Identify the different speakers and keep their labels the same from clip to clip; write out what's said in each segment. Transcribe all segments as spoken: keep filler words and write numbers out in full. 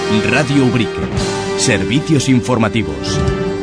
Speaker 1: Radio Ubrique. Servicios informativos.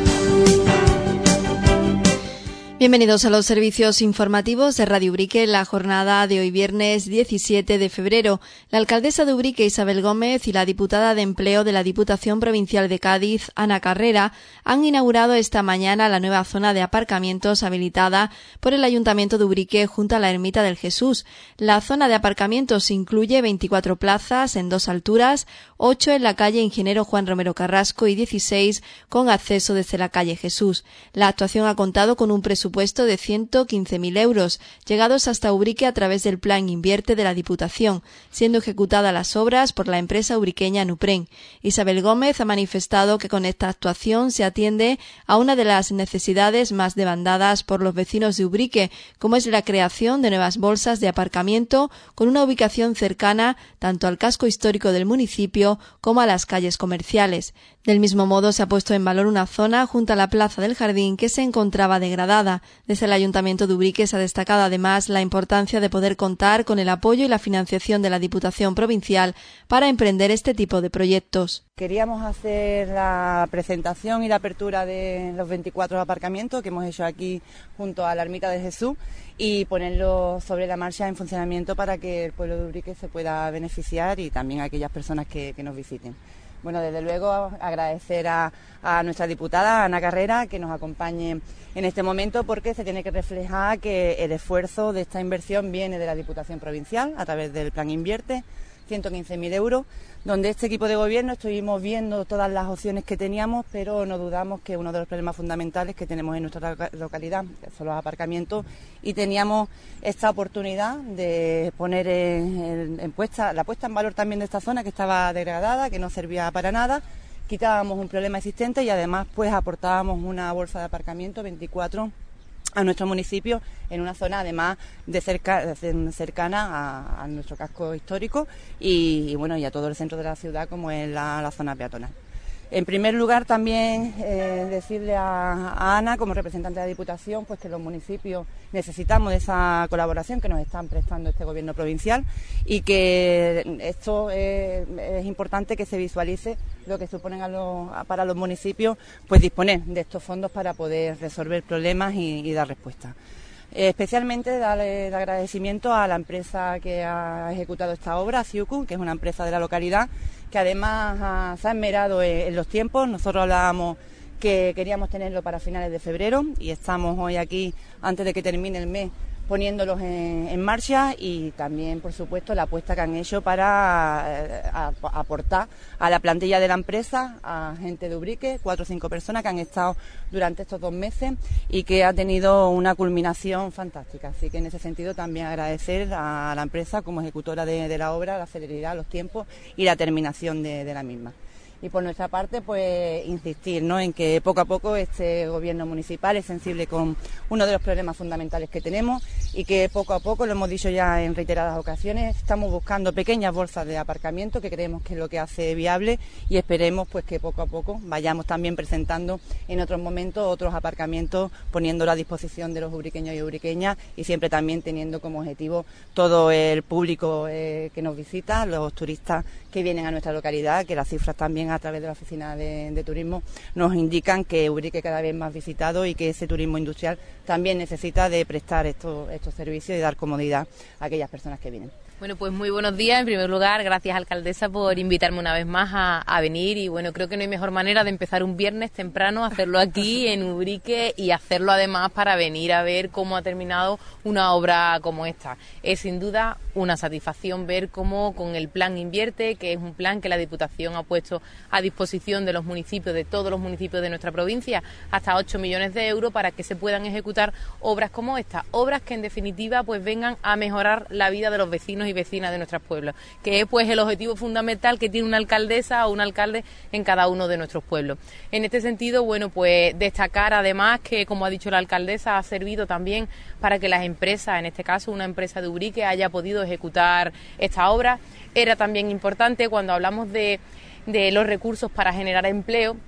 Speaker 2: Bienvenidos a los servicios informativos de Radio Ubrique en la jornada de hoy viernes diecisiete de febrero. La alcaldesa de Ubrique, Isabel Gómez, y la diputada de Empleo de la Diputación Provincial de Cádiz, Ana Carrera, han inaugurado esta mañana la nueva zona de aparcamientos habilitada por el Ayuntamiento de Ubrique junto a la Ermita del Jesús. La zona de aparcamientos incluye veinticuatro plazas en dos alturas, ocho en la calle Ingeniero Juan Romero Carrasco y dieciséis con acceso desde la calle Jesús. La actuación ha contado con un presupuesto presupuesto de ciento quince mil euros, llegados hasta Ubrique a través del Plan Invierte de la Diputación, siendo ejecutadas las obras por la empresa ubriqueña Nupren. Isabel Gómez ha manifestado que con esta actuación se atiende a una de las necesidades más demandadas por los vecinos de Ubrique, como es la creación de nuevas bolsas de aparcamiento con una ubicación cercana tanto al casco histórico del municipio como a las calles comerciales. Del mismo modo, se ha puesto en valor una zona junto a la Plaza del Jardín que se encontraba degradada. Desde el Ayuntamiento de Ubrique se ha destacado además la importancia de poder contar con el apoyo y la financiación de la Diputación Provincial para emprender este tipo de proyectos.
Speaker 3: Queríamos hacer la presentación y la apertura de los veinticuatro aparcamientos que hemos hecho aquí junto a la Ermita de Jesús y ponerlo sobre la marcha en funcionamiento para que el pueblo de Ubrique se pueda beneficiar y también aquellas personas que, que nos visiten. Bueno, desde luego agradecer a, a nuestra diputada Ana Carrera que nos acompañe en este momento porque se tiene que reflejar que el esfuerzo de esta inversión viene de la Diputación Provincial a través del Plan Invierte, ciento quince mil euros, donde este equipo de gobierno estuvimos viendo todas las opciones que teníamos, pero no dudamos que uno de los problemas fundamentales que tenemos en nuestra localidad son los aparcamientos y teníamos esta oportunidad de poner en, en puesta, la puesta en valor también de esta zona que estaba degradada, que no servía para nada, quitábamos un problema existente y además pues aportábamos una bolsa de aparcamiento veinticuatro a nuestro municipio en una zona además de, cerca, de cercana a, a nuestro casco histórico y, y bueno y a todo el centro de la ciudad como es la, la zona peatonal. En primer lugar también eh, decirle a, a Ana como representante de la Diputación pues que los municipios necesitamos de esa colaboración que nos están prestando este gobierno provincial y que esto es, es importante que se visualice lo que suponen a los, a, para los municipios pues disponer de estos fondos para poder resolver problemas y, y dar respuesta. Eh, especialmente darle el agradecimiento a la empresa que ha ejecutado esta obra, Ciucu, que es una empresa de la localidad, que además ha, se ha esmerado en, en los tiempos. Nosotros hablábamos que queríamos tenerlo para finales de febrero y estamos hoy aquí, antes de que termine el mes, poniéndolos en, en marcha y también, por supuesto, la apuesta que han hecho para eh, a, a aportar a la plantilla de la empresa, a gente de Ubrique, cuatro o cinco personas que han estado durante estos dos meses y que ha tenido una culminación fantástica. Así que en ese sentido también agradecer a la empresa como ejecutora de, de la obra, la celeridad, los tiempos y la terminación de, de la misma. Y por nuestra parte, pues insistir, ¿no?, en que poco a poco este gobierno municipal es sensible con uno de los problemas fundamentales que tenemos y que poco a poco, lo hemos dicho ya en reiteradas ocasiones, estamos buscando pequeñas bolsas de aparcamiento que creemos que es lo que hace viable y esperemos pues que poco a poco vayamos también presentando en otros momentos otros aparcamientos, poniéndolo a disposición de los ubriqueños y ubriqueñas y siempre también teniendo como objetivo todo el público eh, que nos visita, los turistas que vienen a nuestra localidad, que las cifras también a través de la Oficina de, de Turismo nos indican que Ubrique cada vez más visitado y que ese turismo industrial también necesita de prestar estos, estos servicios y dar comodidad a aquellas personas que vienen.
Speaker 4: Bueno, pues muy buenos días. En primer lugar, gracias, alcaldesa, por invitarme una vez más a, a venir. Y bueno, creo que no hay mejor manera de empezar un viernes temprano, hacerlo aquí en Ubrique y hacerlo además para venir a ver cómo ha terminado una obra como esta. Es sin duda una satisfacción ver cómo con el Plan Invierte, que es un plan que la Diputación ha puesto a disposición de los municipios, de todos los municipios de nuestra provincia, hasta ocho millones de euros para que se puedan ejecutar obras como esta. Obras que en definitiva pues vengan a mejorar la vida de los vecinos y vecinas de nuestros pueblos, que es pues el objetivo fundamental que tiene una alcaldesa o un alcalde en cada uno de nuestros pueblos. En este sentido, bueno, pues destacar además que, como ha dicho la alcaldesa, ha servido también para que las empresas, en este caso una empresa de Ubrique, haya podido ejecutar esta obra. Era también importante cuando hablamos de, de los recursos para generar empleo.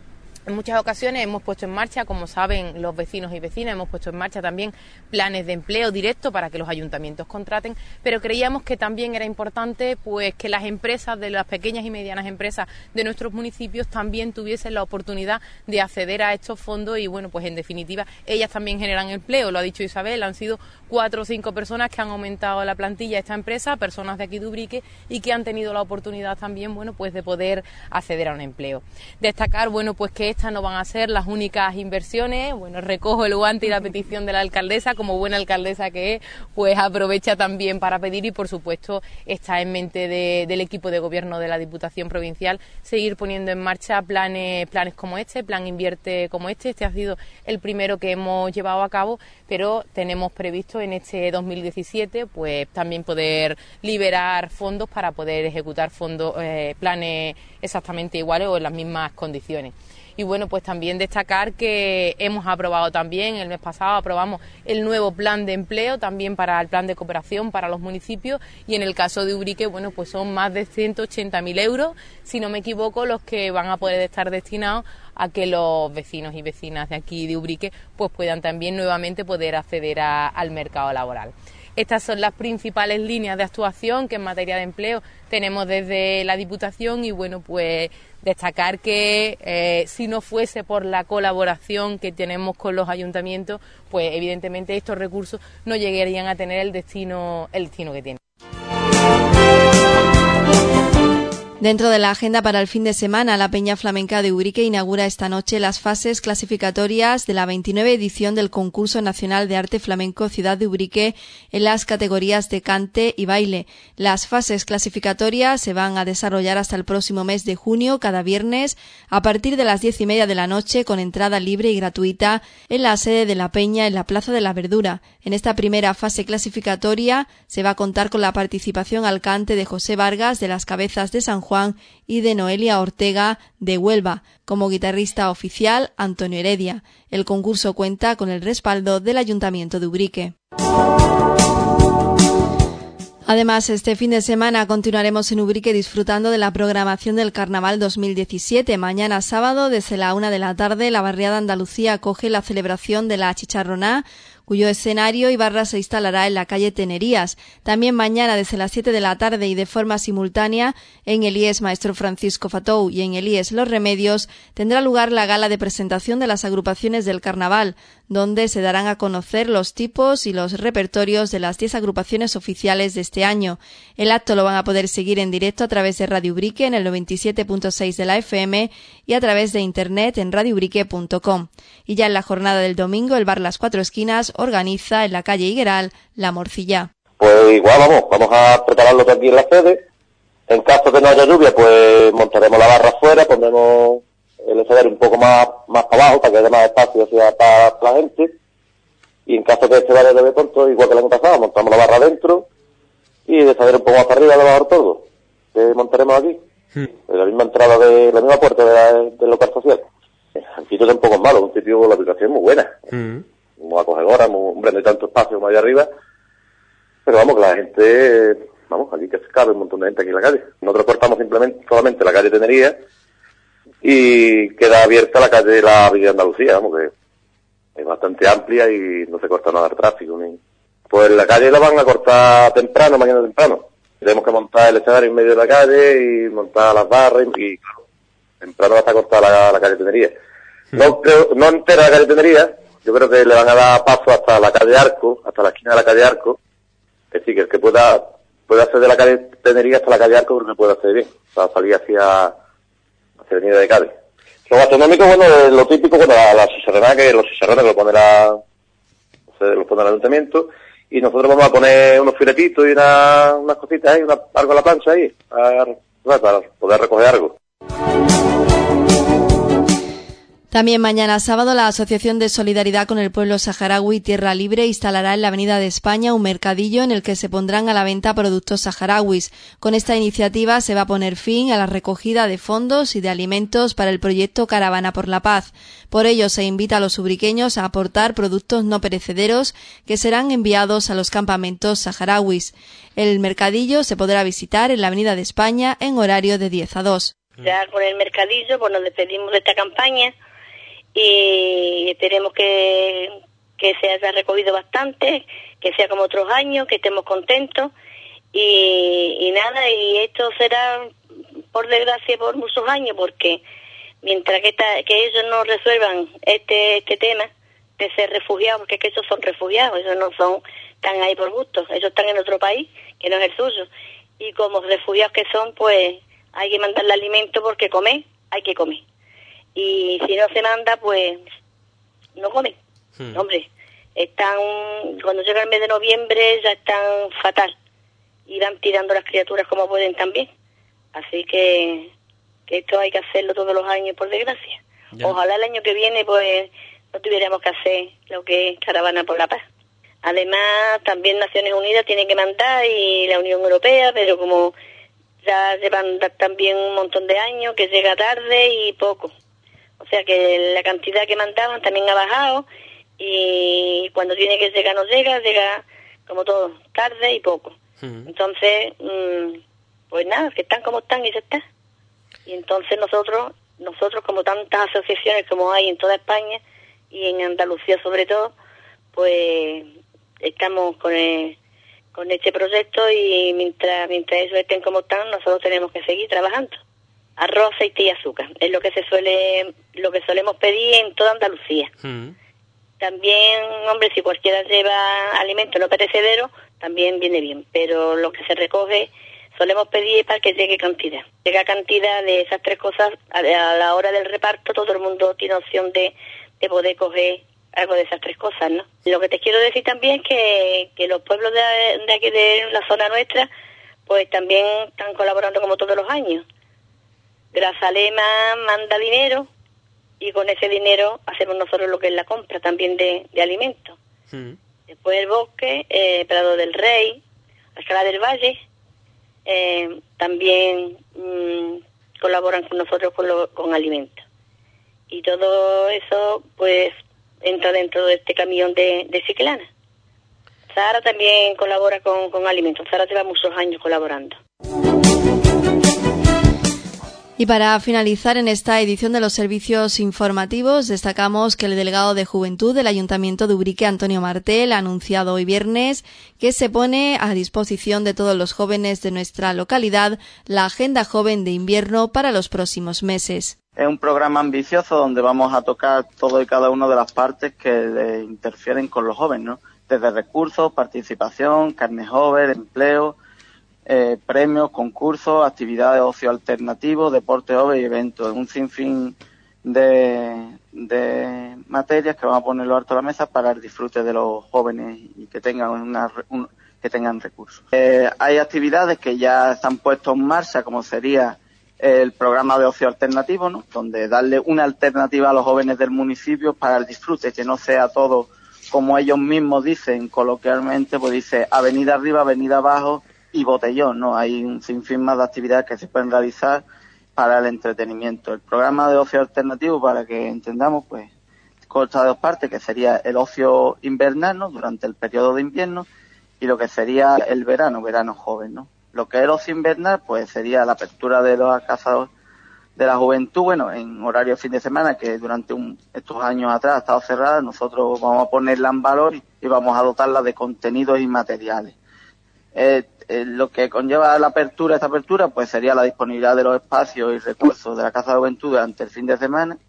Speaker 4: En muchas ocasiones hemos puesto en marcha, como saben los vecinos y vecinas, hemos puesto en marcha también planes de empleo directo para que los ayuntamientos contraten, pero creíamos que también era importante pues que las empresas, de las pequeñas y medianas empresas de nuestros municipios, también tuviesen la oportunidad de acceder a estos fondos y bueno, pues en definitiva ellas también generan empleo, lo ha dicho Isabel, han sido cuatro o cinco personas que han aumentado la plantilla de esta empresa, personas de aquí de Ubrique y que han tenido la oportunidad también, bueno, pues de poder acceder a un empleo. Destacar, bueno, pues que estas no van a ser las únicas inversiones. Bueno, recojo el guante y la petición de la alcaldesa, como buena alcaldesa que es, pues aprovecha también para pedir y por supuesto está en mente de, del equipo de gobierno de la Diputación Provincial seguir poniendo en marcha planes, planes como este, plan Invierte como este. Este ha sido el primero que hemos llevado a cabo, pero tenemos previsto en este dos mil diecisiete pues también poder liberar fondos para poder ejecutar fondos, eh, planes exactamente iguales o en las mismas condiciones. Y bueno, pues también destacar que hemos aprobado también, el mes pasado aprobamos el nuevo plan de empleo, también para el plan de cooperación para los municipios, y en el caso de Ubrique, bueno, pues son más de ciento ochenta mil euros, si no me equivoco, los que van a poder estar destinados a que los vecinos y vecinas de aquí de Ubrique pues puedan también nuevamente poder acceder a, al mercado laboral. Estas son las principales líneas de actuación que en materia de empleo tenemos desde la Diputación y bueno, pues destacar que eh, si no fuese por la colaboración que tenemos con los ayuntamientos, pues evidentemente estos recursos no llegarían a tener el destino, el destino que tienen.
Speaker 2: Dentro de la agenda para el fin de semana, la Peña Flamenca de Ubrique inaugura esta noche las fases clasificatorias de la veintinueve edición del Concurso Nacional de Arte Flamenco Ciudad de Ubrique en las categorías de cante y baile. Las fases clasificatorias se van a desarrollar hasta el próximo mes de junio, cada viernes, a partir de las diez y media de la noche, con entrada libre y gratuita en la sede de la Peña en la Plaza de la Verdura. En esta primera fase clasificatoria se va a contar con la participación al cante de José Vargas de las Cabezas de San Juan Juan y de Noelia Ortega de Huelva, como guitarrista oficial Antonio Heredia. El concurso cuenta con el respaldo del Ayuntamiento de Ubrique. Además, este fin de semana continuaremos en Ubrique disfrutando de la programación del Carnaval dos mil diecisiete. Mañana sábado, desde la una de la tarde, la barriada Andalucía acoge la celebración de la Chicharroná, cuyo escenario y barra se instalará en la calle Tenerías. También mañana desde las siete de la tarde y de forma simultánea en el I E S Maestro Francisco Fatou y en el I E S Los Remedios tendrá lugar la gala de presentación de las agrupaciones del Carnaval, donde se darán a conocer los tipos y los repertorios de las diez agrupaciones oficiales de este año. El acto lo van a poder seguir en directo a través de Radio Ubrique en el noventa y siete punto seis de la F M y a través de internet en radio ubrique punto com. Y ya en la jornada del domingo, el bar Las Cuatro Esquinas organiza en la calle Higueral La Morcilla.
Speaker 5: Pues igual vamos, vamos a prepararlo aquí en la sede. En caso de no haya lluvia, pues montaremos la barra afuera, pondremos el escenario un poco más, más para abajo para que haya más espacio hacia para la gente. Y en caso de que este vaya de pronto, igual que el año pasado, montamos la barra adentro y de saber un poco más para arriba, a lo mejor todo. Que montaremos aquí, hmm. en la misma entrada de la misma puerta de la, del local social. El sitio tampoco es malo, un sitio, la aplicación es muy buena. Hmm. Muy acogedora, muy, hombre, no hay tanto espacio como allá arriba, pero vamos, que la gente, vamos, aquí que se cabe un montón de gente aquí en la calle. Nosotros cortamos simplemente, solamente la calle Tenería y queda abierta la calle de la Avenida Andalucía, vamos, que es bastante amplia y no se corta nada el tráfico, ni... Pues la calle la van a cortar temprano, mañana temprano. Tenemos que montar el escenario en medio de la calle y montar las barras y, y claro, temprano va a estar cortada la, la calle Tenería. No creo, no entera la calle Tenería. Yo creo que le van a dar paso hasta la calle Arco, hasta la esquina de la calle Arco. Es decir, que el que pueda, pueda hacer de la calle Tenería hasta la calle Arco, porque puede hacer bien. O sea, salir hacia, hacia la avenida de Cádiz. Lo gastronómico, bueno, lo típico, bueno, la, la chicharroná, que los chicharrones que lo pone la, se lo pone el ayuntamiento. Y nosotros vamos a poner unos filetitos y una, unas cositas ahí, una, algo a la plancha ahí, para, para poder recoger algo.
Speaker 2: También mañana sábado la Asociación de Solidaridad con el Pueblo Saharaui Tierra Libre instalará en la Avenida de España un mercadillo en el que se pondrán a la venta productos saharauis. Con esta iniciativa se va a poner fin a la recogida de fondos y de alimentos para el proyecto Caravana por la Paz. Por ello se invita a los ubriqueños a aportar productos no perecederos que serán enviados a los campamentos saharauis. El mercadillo se podrá visitar en la Avenida de España en horario de diez a dos.
Speaker 6: Ya con el mercadillo pues nos despedimos de esta campaña y esperemos que, que se haya recogido bastante, que sea como otros años, que estemos contentos y, y nada, y esto será por desgracia por muchos años, porque mientras que, esta, que ellos no resuelvan este este tema de ser refugiados, porque es que ellos son refugiados, ellos no son, están ahí por gusto, ellos están en otro país que no es el suyo, y como refugiados que son, pues hay que mandarle alimento, porque comer, hay que comer, y si no se manda, pues no comen. Hmm. Hombre, están, cuando llega el mes de noviembre ya están fatal, y van tirando las criaturas como pueden también, así que, que esto hay que hacerlo todos los años, por desgracia. Ya. Ojalá el año que viene pues no tuviéramos que hacer lo que es Caravana por la Paz. Además, también Naciones Unidas tiene que mandar, y la Unión Europea, pero como ya llevan también un montón de años, que llega tarde y poco. O sea que la cantidad que mandaban también ha bajado, y cuando tiene que llegar no llega, llega como todo, tarde y poco. Uh-huh. Entonces, mmm, pues nada, que están como están y ya está. Y entonces nosotros, nosotros como tantas asociaciones como hay en toda España, y en Andalucía sobre todo, pues estamos con el, con este proyecto, y mientras mientras ellos estén como están, nosotros tenemos que seguir trabajando. Arroz, aceite y azúcar es lo que se suele, lo que solemos pedir en toda Andalucía. Mm. También, hombre, si cualquiera lleva alimento no perecedero, también viene bien, pero lo que se recoge solemos pedir para que llegue cantidad. Llega cantidad de esas tres cosas, a la hora del reparto todo el mundo tiene opción de de poder coger algo de esas tres cosas, ¿no? Lo que te quiero decir también es que, que los pueblos de, de aquí de la zona nuestra, pues también están colaborando como todos los años. Grazalema manda dinero, y con ese dinero hacemos nosotros lo que es la compra también de, de alimentos. Mm. Después el Bosque, eh, Prado del Rey, Alcalá del Valle, eh, también mmm, colaboran con nosotros con, lo, con alimentos. Y todo eso, pues, entra dentro de este camión de, de Chiclana. Sara también colabora con, con alimentos. Sara lleva muchos años colaborando.
Speaker 2: Y para finalizar en esta edición de los servicios informativos, destacamos que el delegado de Juventud del Ayuntamiento de Ubrique, Antonio Martel, ha anunciado hoy viernes que se pone a disposición de todos los jóvenes de nuestra localidad la Agenda Joven de Invierno para los próximos meses.
Speaker 7: Es un programa ambicioso donde vamos a tocar todo y cada una de las partes que le interfieren con los jóvenes, ¿no? Desde recursos, participación, carne joven, empleo, eh, premios, concursos, actividades de ocio alternativo, deporte joven y eventos. Un sinfín de, de materias que vamos a ponerlo alto a la mesa para el disfrute de los jóvenes y que tengan una, un, que tengan recursos. Eh, hay actividades que ya están puestas en marcha, como sería el programa de ocio alternativo, ¿no? Donde darle una alternativa a los jóvenes del municipio para el disfrute, que no sea todo como ellos mismos dicen coloquialmente, pues dice avenida arriba, avenida abajo y botellón, ¿no? Hay un sinfín más de actividades que se pueden realizar para el entretenimiento. El programa de ocio alternativo, para que entendamos, pues consta de dos partes, que sería el ocio invernal, ¿no? Durante el periodo de invierno, y lo que sería el verano, verano joven, ¿no? Lo que es el ocio invernal, pues sería la apertura de las casas de la juventud, bueno, en horario de fin de semana, que durante un, estos años atrás ha estado cerrada. Nosotros vamos a ponerla en valor y, y vamos a dotarla de contenidos y materiales. Eh, eh, lo que conlleva la apertura, esta apertura, pues sería la disponibilidad de los espacios y recursos de la Casa de la Juventud durante el fin de semana,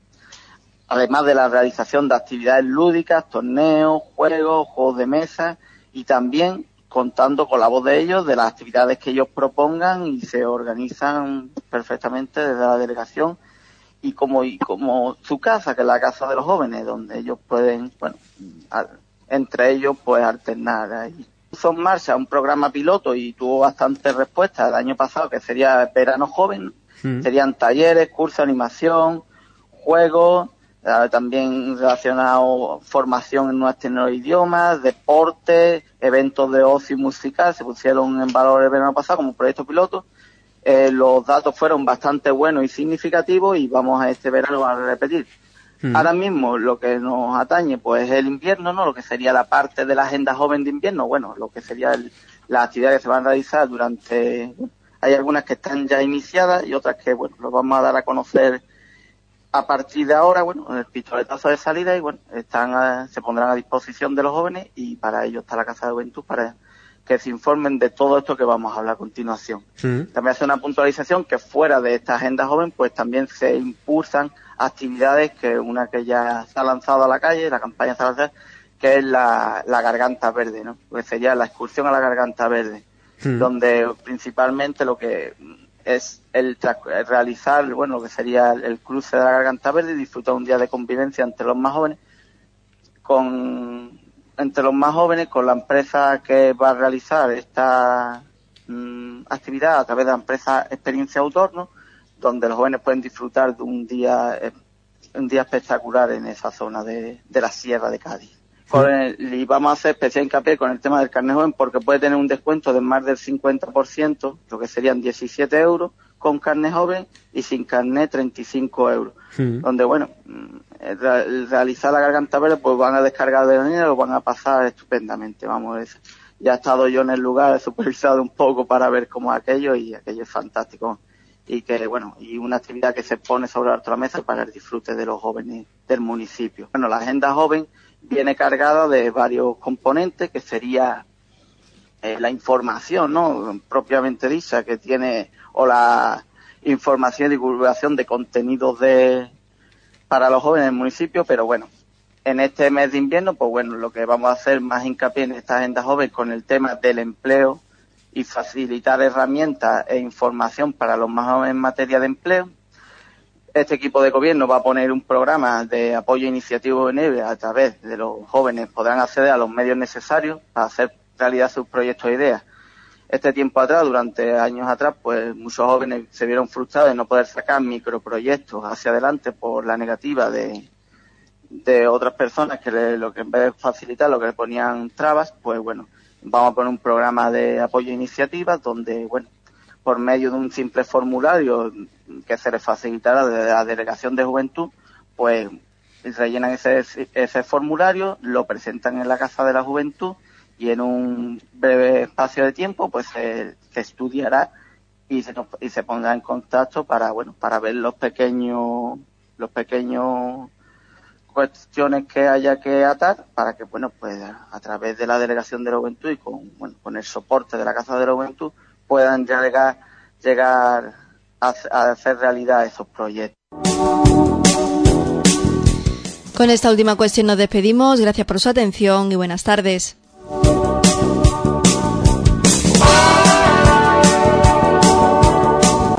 Speaker 7: además de la realización de actividades lúdicas, torneos, juegos, juegos de mesa, y también contando con la voz de ellos, de las actividades que ellos propongan, y se organizan perfectamente desde la delegación y como y como su casa, que es la Casa de los Jóvenes, donde ellos pueden, bueno, a, entre ellos pues alternar ahí. Puso en marcha un programa piloto y tuvo bastante respuesta el año pasado, que sería Verano Joven. Mm. Serían talleres, cursos de animación, juegos, también relacionado formación en nuestros idiomas, deportes, eventos de ocio y musical. Se pusieron en valor el verano pasado como proyecto piloto. Eh, los datos fueron bastante buenos y significativos, y vamos a este verano a repetir. Mm. Ahora mismo lo que nos atañe pues es el invierno, ¿no? Lo que sería la parte de la Agenda Joven de Invierno, bueno, lo que sería el, las actividades que se van a realizar durante... Hay algunas que están ya iniciadas y otras que, bueno, los vamos a dar a conocer a partir de ahora, bueno, el pistoletazo de salida y bueno, están a, se pondrán a disposición de los jóvenes y para ello está la Casa de Juventud para que se informen de todo esto que vamos a hablar a continuación. Sí. También hace una puntualización que fuera de esta agenda joven, pues también se impulsan actividades que una que ya se ha lanzado a la calle, la campaña se ha lanzado, que es la, la Garganta Verde, ¿no? Pues sería la excursión a la Garganta Verde, sí. donde principalmente lo que es el, el realizar, bueno, lo que sería el, el cruce de la Garganta Verde y disfrutar un día de convivencia entre los más jóvenes, con entre los más jóvenes, con la empresa que va a realizar esta mmm, actividad a través de la empresa Experiencia Autor, ¿no? Donde los jóvenes pueden disfrutar de un día eh, un día espectacular en esa zona de, de la Sierra de Cádiz. Con el, y vamos a hacer especial hincapié con el tema del carnet joven porque puede tener un descuento de más del cincuenta por ciento, lo que serían diecisiete euros, con carnet joven y sin carnet treinta y cinco euros. Sí. Donde, bueno, el realizar la Garganta Verde, pues van a descargar de dinero, lo van a pasar estupendamente, vamos. Es, ya he estado yo en el lugar, he supervisado un poco para ver cómo es aquello y aquello es fantástico. Y que, bueno, y una actividad que se pone sobre la mesa para el disfrute de los jóvenes del municipio. Bueno, la agenda joven viene cargada de varios componentes, que sería eh, la información, ¿no?, propiamente dicha, que tiene, o la información y divulgación de contenidos de para los jóvenes del municipio, pero bueno, en este mes de invierno, pues bueno, lo que vamos a hacer más hincapié en esta agenda joven con el tema del empleo y facilitar herramientas e información para los más jóvenes en materia de empleo. Este equipo de gobierno va a poner un programa de apoyo a iniciativas juvenil a través de los jóvenes podrán acceder a los medios necesarios para hacer realidad sus proyectos e ideas. Este tiempo atrás, durante años atrás, pues muchos jóvenes se vieron frustrados de no poder sacar microproyectos hacia adelante por la negativa de, de otras personas que le, lo que en vez de facilitar lo que le ponían trabas, pues bueno, vamos a poner un programa de apoyo a iniciativas donde, bueno, por medio de un simple formulario que se les facilitará de la Delegación de Juventud, pues rellenan ese, ese formulario, lo presentan en la Casa de la Juventud y en un breve espacio de tiempo pues se, se estudiará y se, y se pondrá en contacto para, bueno, para ver los pequeños, los pequeños cuestiones que haya que atar para que, bueno, pues a través de la Delegación de la Juventud y con, bueno, con el soporte de la Casa de la Juventud puedan llegar, llegar a, a hacer realidad esos proyectos.
Speaker 2: Con esta última cuestión nos despedimos. Gracias por su atención y buenas tardes.